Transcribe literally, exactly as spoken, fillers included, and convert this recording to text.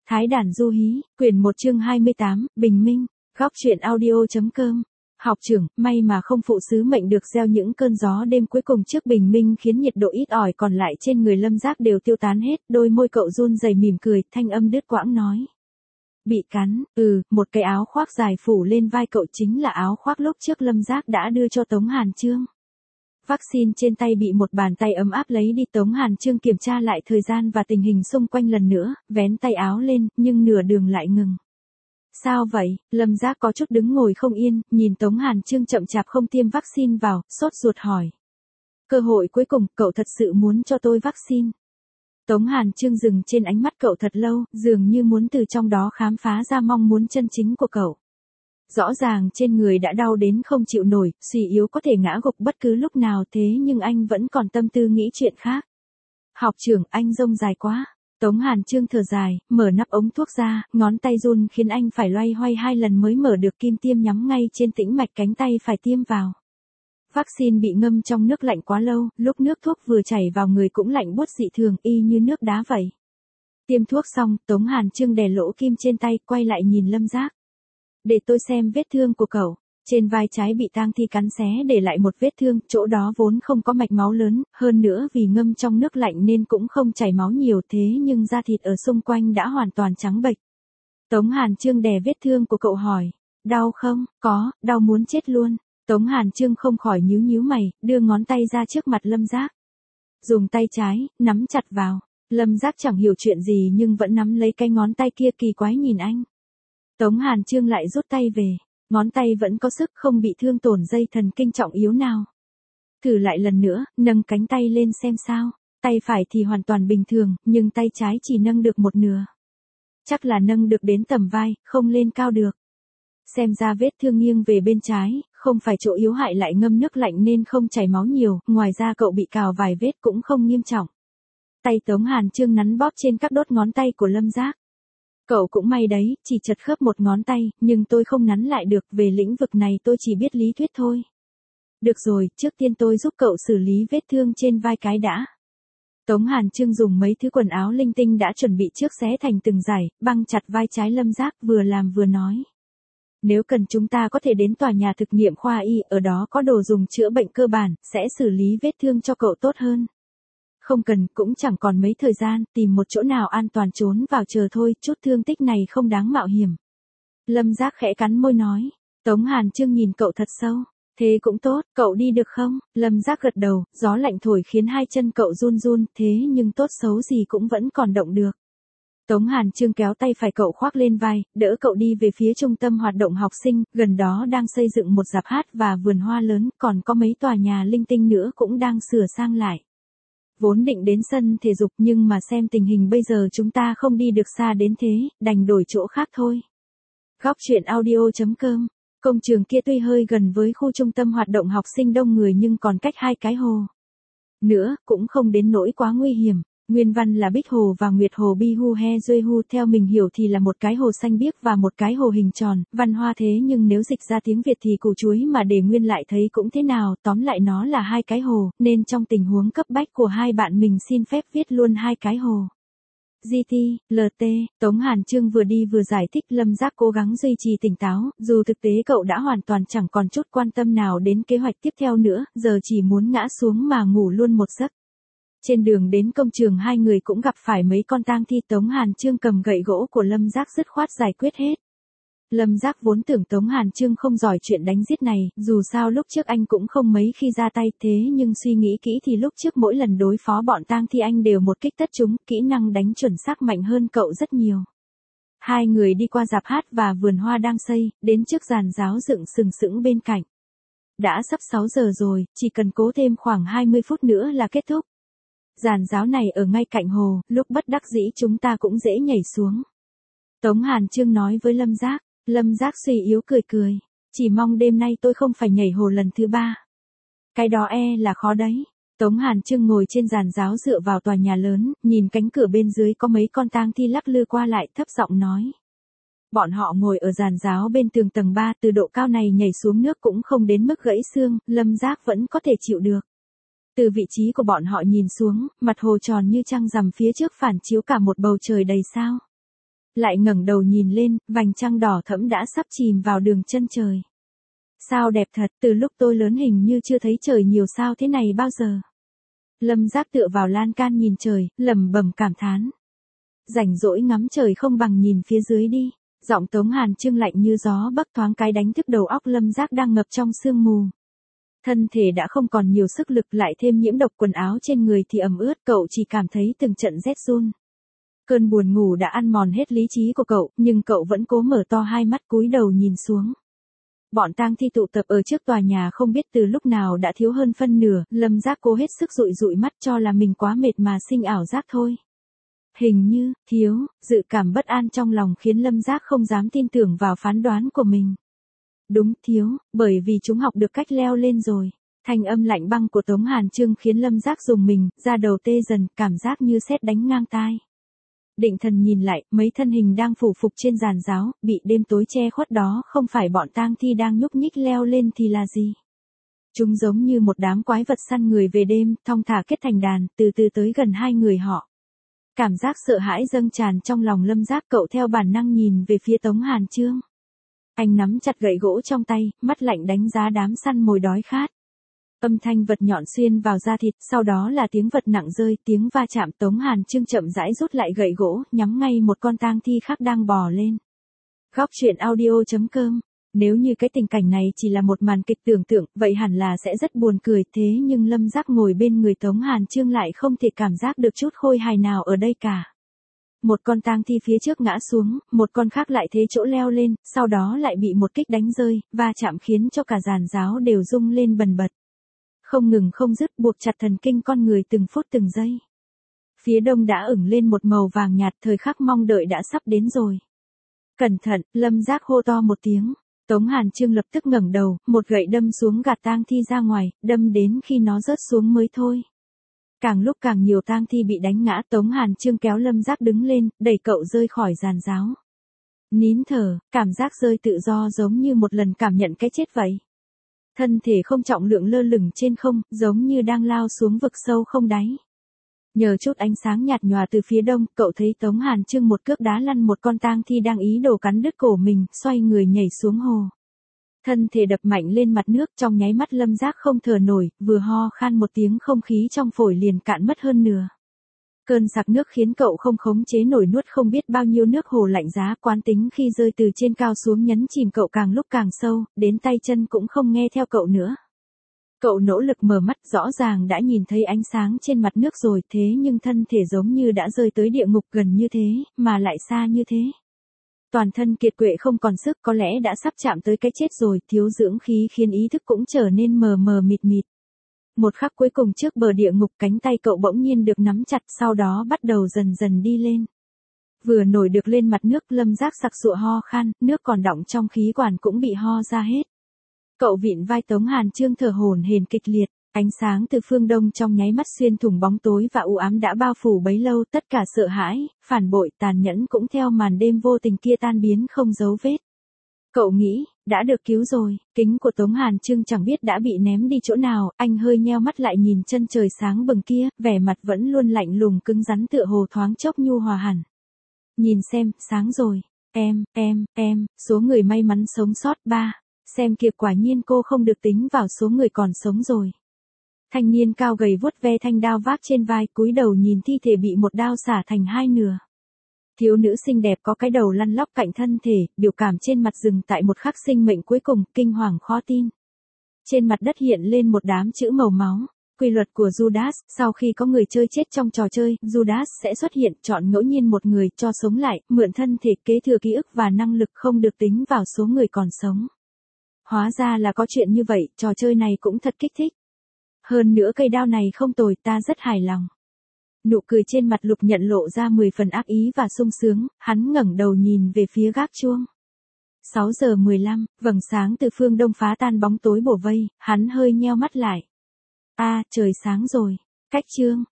Thái đàn du hí, quyển một chương hai mươi tám, Bình Minh, góc truyện audio.com. Học trưởng, may mà không phụ sứ mệnh được gieo những cơn gió đêm cuối cùng trước bình minh khiến nhiệt độ ít ỏi còn lại trên người Lâm Giác đều tiêu tán hết, đôi môi cậu run rẩy mỉm cười, thanh âm đứt quãng nói. Bị cắn, ừ, một cái áo khoác dài phủ lên vai cậu chính là áo khoác lúc trước Lâm Giác đã đưa cho Tống Hàn Chương. Vaccine trên tay bị một bàn tay ấm áp lấy đi. Tống Hàn Chương kiểm tra lại thời gian và tình hình xung quanh lần nữa, vén tay áo lên, nhưng nửa đường lại ngừng. Sao vậy? Lâm Giác có chút đứng ngồi không yên, nhìn Tống Hàn Chương chậm chạp không tiêm vaccine vào, sốt ruột hỏi. Cơ hội cuối cùng, cậu thật sự muốn cho tôi vaccine. Tống Hàn Chương dừng trên ánh mắt cậu thật lâu, dường như muốn từ trong đó khám phá ra mong muốn chân chính của cậu. Rõ ràng trên người đã đau đến không chịu nổi, suy yếu có thể ngã gục bất cứ lúc nào, thế nhưng anh vẫn còn tâm tư nghĩ chuyện khác. Học trưởng, anh rông dài quá. Tống Hàn Chương thở dài, mở nắp ống thuốc ra, ngón tay run khiến anh phải loay hoay hai lần mới mở được kim tiêm nhắm ngay trên tĩnh mạch cánh tay phải tiêm vào. Vaccine bị ngâm trong nước lạnh quá lâu, lúc nước thuốc vừa chảy vào người cũng lạnh buốt dị thường, y như nước đá vậy. Tiêm thuốc xong, Tống Hàn Chương đè lỗ kim trên tay, quay lại nhìn Lâm Giác. Để tôi xem vết thương của cậu. Trên vai trái bị tang thi cắn xé để lại một vết thương, chỗ đó vốn không có mạch máu lớn, hơn nữa vì ngâm trong nước lạnh nên cũng không chảy máu nhiều, thế nhưng da thịt ở xung quanh đã hoàn toàn trắng bệch. Tống Hàn Chương đè vết thương của cậu hỏi, đau không? Có, đau muốn chết luôn. Tống Hàn Chương không khỏi nhíu nhíu mày, đưa ngón tay ra trước mặt Lâm Giác. Dùng tay trái, nắm chặt vào. Lâm Giác chẳng hiểu chuyện gì nhưng vẫn nắm lấy cái ngón tay kia, kỳ quái nhìn anh. Tống Hàn Chương lại rút tay về. Ngón tay vẫn có sức, không bị thương tổn dây thần kinh trọng yếu nào. Thử lại lần nữa, nâng cánh tay lên xem sao. Tay phải thì hoàn toàn bình thường, nhưng tay trái chỉ nâng được một nửa. Chắc là nâng được đến tầm vai, không lên cao được. Xem ra vết thương nghiêng về bên trái, không phải chỗ yếu hại lại ngâm nước lạnh nên không chảy máu nhiều, ngoài ra cậu bị cào vài vết cũng không nghiêm trọng. Tay Tống Hàn Chương nắn bóp trên các đốt ngón tay của Lâm Giác. Cậu cũng may đấy, chỉ chật khớp một ngón tay, nhưng tôi không nắn lại được, về lĩnh vực này tôi chỉ biết lý thuyết thôi. Được rồi, trước tiên tôi giúp cậu xử lý vết thương trên vai cái đã. Tống Hàn Chương dùng mấy thứ quần áo linh tinh đã chuẩn bị trước xé thành từng dải, băng chặt vai trái Lâm Giác, vừa làm vừa nói. Nếu cần chúng ta có thể đến tòa nhà thực nghiệm khoa y, ở đó có đồ dùng chữa bệnh cơ bản, sẽ xử lý vết thương cho cậu tốt hơn. Không cần, cũng chẳng còn mấy thời gian, tìm một chỗ nào an toàn trốn vào chờ thôi, chút thương tích này không đáng mạo hiểm. Lâm Giác khẽ cắn môi nói. Tống Hàn Chương nhìn cậu thật sâu. Thế cũng tốt, cậu đi được không? Lâm Giác gật đầu, gió lạnh thổi khiến hai chân cậu run run, thế nhưng tốt xấu gì cũng vẫn còn động được. Tống Hàn Chương kéo tay phải cậu khoác lên vai, đỡ cậu đi về phía trung tâm hoạt động học sinh, gần đó đang xây dựng một rạp hát và vườn hoa lớn, còn có mấy tòa nhà linh tinh nữa cũng đang sửa sang lại. Vốn định đến sân thể dục nhưng mà xem tình hình bây giờ chúng ta không đi được xa đến thế, đành đổi chỗ khác thôi. Góc truyện audio.com. Công trường kia tuy hơi gần với khu trung tâm hoạt động học sinh đông người nhưng còn cách hai cái hồ. Nữa, cũng không đến nỗi quá nguy hiểm. Nguyên văn là Bích Hồ và Nguyệt Hồ Bi Hu He Duy Hu, theo mình hiểu thì là một cái hồ xanh biếc và một cái hồ hình tròn, văn hoa thế nhưng nếu dịch ra tiếng Việt thì củ chuối mà để nguyên lại thấy cũng thế nào, tóm lại nó là hai cái hồ, nên trong tình huống cấp bách của hai bạn mình xin phép viết luôn hai cái hồ. giê tê, lờ tê, Tống Hàn Chương vừa đi vừa giải thích. Lâm Giác cố gắng duy trì tỉnh táo, dù thực tế cậu đã hoàn toàn chẳng còn chút quan tâm nào đến kế hoạch tiếp theo nữa, giờ chỉ muốn ngã xuống mà ngủ luôn một giấc. Trên đường đến công trường hai người cũng gặp phải mấy con tang thi. Tống Hàn Chương cầm gậy gỗ của Lâm Giác dứt khoát giải quyết hết. Lâm Giác vốn tưởng Tống Hàn Chương không giỏi chuyện đánh giết này, dù sao lúc trước anh cũng không mấy khi ra tay, thế nhưng suy nghĩ kỹ thì lúc trước mỗi lần đối phó bọn tang thi anh đều một kích tất chúng, kỹ năng đánh chuẩn xác mạnh hơn cậu rất nhiều. Hai người đi qua rạp hát và vườn hoa đang xây, đến trước giàn giáo dựng sừng sững bên cạnh. Đã sắp sáu giờ rồi, chỉ cần cố thêm khoảng hai mươi phút nữa là kết thúc. Giàn giáo này ở ngay cạnh hồ, lúc bất đắc dĩ chúng ta cũng dễ nhảy xuống. Tống Hàn Chương nói với Lâm Giác. Lâm Giác suy yếu cười cười. Chỉ mong đêm nay tôi không phải nhảy hồ lần thứ ba. Cái đó e là khó đấy. Tống Hàn Chương ngồi trên giàn giáo dựa vào tòa nhà lớn, nhìn cánh cửa bên dưới có mấy con tang thi lắc lư qua lại, thấp giọng nói. Bọn họ ngồi ở giàn giáo bên tường tầng ba, từ độ cao này nhảy xuống nước cũng không đến mức gãy xương, Lâm Giác vẫn có thể chịu được. Từ vị trí của bọn họ nhìn xuống, mặt hồ tròn như trăng rằm phía trước phản chiếu cả một bầu trời đầy sao. lại ngẩng đầu nhìn lên, vành trăng đỏ thẫm đã sắp chìm vào đường chân trời. Sao đẹp thật, từ lúc tôi lớn hình như chưa thấy trời nhiều sao thế này bao giờ. Lâm Giác tựa vào lan can nhìn trời, lẩm bẩm cảm thán. Rảnh rỗi ngắm trời không bằng nhìn phía dưới đi. Giọng Tống Hàn Trương lạnh như gió bắc thoáng cái đánh thức đầu óc Lâm Giác đang ngập trong sương mù. Thân thể đã không còn nhiều sức lực, lại thêm nhiễm độc, quần áo trên người thì ẩm ướt, cậu chỉ cảm thấy từng trận rét run. Cơn buồn ngủ đã ăn mòn hết lý trí của cậu, nhưng cậu vẫn cố mở to hai mắt cúi đầu nhìn xuống. Bọn tang thi tụ tập ở trước tòa nhà không biết từ lúc nào đã thiếu hơn phân nửa, Lâm Giác cố hết sức dụi dụi mắt cho là mình quá mệt mà sinh ảo giác thôi. Hình như, thiếu, dự cảm bất an trong lòng khiến Lâm Giác không dám tin tưởng vào phán đoán của mình. Đúng, thiếu, bởi vì chúng học được cách leo lên rồi. Thanh âm lạnh băng của Tống Hàn Trương khiến Lâm Giác rùng mình, da đầu tê dần, cảm giác như sét đánh ngang tai. Định thần nhìn lại, mấy thân hình đang phủ phục trên giàn giáo, bị đêm tối che khuất đó không phải bọn tang thi đang nhúc nhích leo lên thì là gì? Chúng giống như một đám quái vật săn người về đêm, thong thả kết thành đàn, từ từ tới gần hai người họ. Cảm giác sợ hãi dâng tràn trong lòng Lâm Giác, cậu theo bản năng nhìn về phía Tống Hàn Trương. Anh nắm chặt gậy gỗ trong tay, mắt lạnh đánh giá đám săn mồi đói khát. Âm thanh vật nhọn xuyên vào da thịt, sau đó là tiếng vật nặng rơi, tiếng va chạm. Tống Hàn Trương chậm rãi rút lại gậy gỗ, nhắm ngay một con tang thi khác đang bò lên. Góc truyện audio chấm com. Nếu như cái tình cảnh này chỉ là một màn kịch tưởng tượng, vậy hẳn là sẽ rất buồn cười, thế nhưng Lâm Giác ngồi bên người Tống Hàn Trương lại không thể cảm giác được chút khôi hài nào ở đây cả. Một con tang thi phía trước ngã xuống, một con khác lại thế chỗ leo lên, sau đó lại bị một kích đánh rơi, va chạm khiến cho cả giàn giáo đều rung lên bần bật. Không ngừng không dứt, buộc chặt thần kinh con người từng phút từng giây. Phía đông đã ửng lên một màu vàng nhạt, thời khắc mong đợi đã sắp đến rồi. Cẩn thận, Lâm Giác hô to một tiếng. Tống Hàn Trương lập tức ngẩng đầu, một gậy đâm xuống gạt tang thi ra ngoài, đâm đến khi nó rớt xuống mới thôi. Càng lúc càng nhiều tang thi bị đánh ngã, Tống Hàn Trương kéo Lâm Giác đứng lên, đẩy cậu rơi khỏi giàn giáo. Nín thở, cảm giác rơi tự do giống như một lần cảm nhận cái chết vậy. Thân thể không trọng lượng lơ lửng trên không, giống như đang lao xuống vực sâu không đáy. Nhờ chút ánh sáng nhạt nhòa từ phía đông, cậu thấy Tống Hàn Trương một cước đá lăn một con tang thi đang ý đồ cắn đứt cổ mình, xoay người nhảy xuống hồ. Thân thể đập mạnh lên mặt nước, trong nháy mắt Lâm Giác không thở nổi, vừa ho khan một tiếng không khí trong phổi liền cạn mất hơn nửa. Cơn sặc nước khiến cậu không khống chế nổi, nuốt không biết bao nhiêu nước hồ lạnh giá, quán tính khi rơi từ trên cao xuống nhấn chìm cậu càng lúc càng sâu, đến tay chân cũng không nghe theo cậu nữa. Cậu nỗ lực mở mắt, rõ ràng đã nhìn thấy ánh sáng trên mặt nước rồi, thế nhưng thân thể giống như đã rơi tới địa ngục gần như thế, mà lại xa như thế. Toàn thân kiệt quệ không còn sức, có lẽ đã sắp chạm tới cái chết rồi, thiếu dưỡng khí khiến ý thức cũng trở nên mờ mờ mịt mịt. Một khắc cuối cùng trước bờ địa ngục, cánh tay cậu bỗng nhiên được nắm chặt, sau đó bắt đầu dần dần đi lên. Vừa nổi được lên mặt nước, Lâm Giác sặc sụa ho khan, nước còn đọng trong khí quản cũng bị ho ra hết. Cậu vịn vai Tống Hàn Trương thở hổn hển kịch liệt, ánh sáng từ phương đông trong nháy mắt xuyên thủng bóng tối và u ám đã bao phủ bấy lâu, tất cả sợ hãi, phản bội, tàn nhẫn cũng theo màn đêm vô tình kia tan biến không dấu vết. Cậu nghĩ, đã được cứu rồi, kính của Tống Hàn Trương chẳng biết đã bị ném đi chỗ nào, anh hơi nheo mắt lại nhìn chân trời sáng bừng kia, vẻ mặt vẫn luôn lạnh lùng cứng rắn tựa hồ thoáng chốc nhu hòa hẳn. Nhìn xem, sáng rồi, em, em, em, số người may mắn sống sót ba, xem kìa quả nhiên cô không được tính vào số người còn sống rồi. Thanh niên cao gầy vuốt ve thanh đao vác trên vai, cúi đầu nhìn thi thể bị một đao xả thành hai nửa. Thiếu nữ xinh đẹp có cái đầu lăn lóc cạnh thân thể, biểu cảm trên mặt dừng tại một khắc sinh mệnh cuối cùng, kinh hoàng khó tin. Trên mặt đất hiện lên một đám chữ màu máu. Quy luật của Judas, sau khi có người chơi chết trong trò chơi, Judas sẽ xuất hiện, chọn ngẫu nhiên một người cho sống lại, mượn thân thể kế thừa ký ức và năng lực không được tính vào số người còn sống. Hóa ra là có chuyện như vậy, trò chơi này cũng thật kích thích. Hơn nữa cây đao này không tồi, ta rất hài lòng. Nụ cười trên mặt Lục Nhận lộ ra mười phần ác ý và sung sướng, hắn ngẩng đầu nhìn về phía gác chuông. sáu giờ mười lăm, vầng sáng từ phương đông phá tan bóng tối bủa vây, hắn hơi nheo mắt lại. A, à, trời sáng rồi. Cách chương.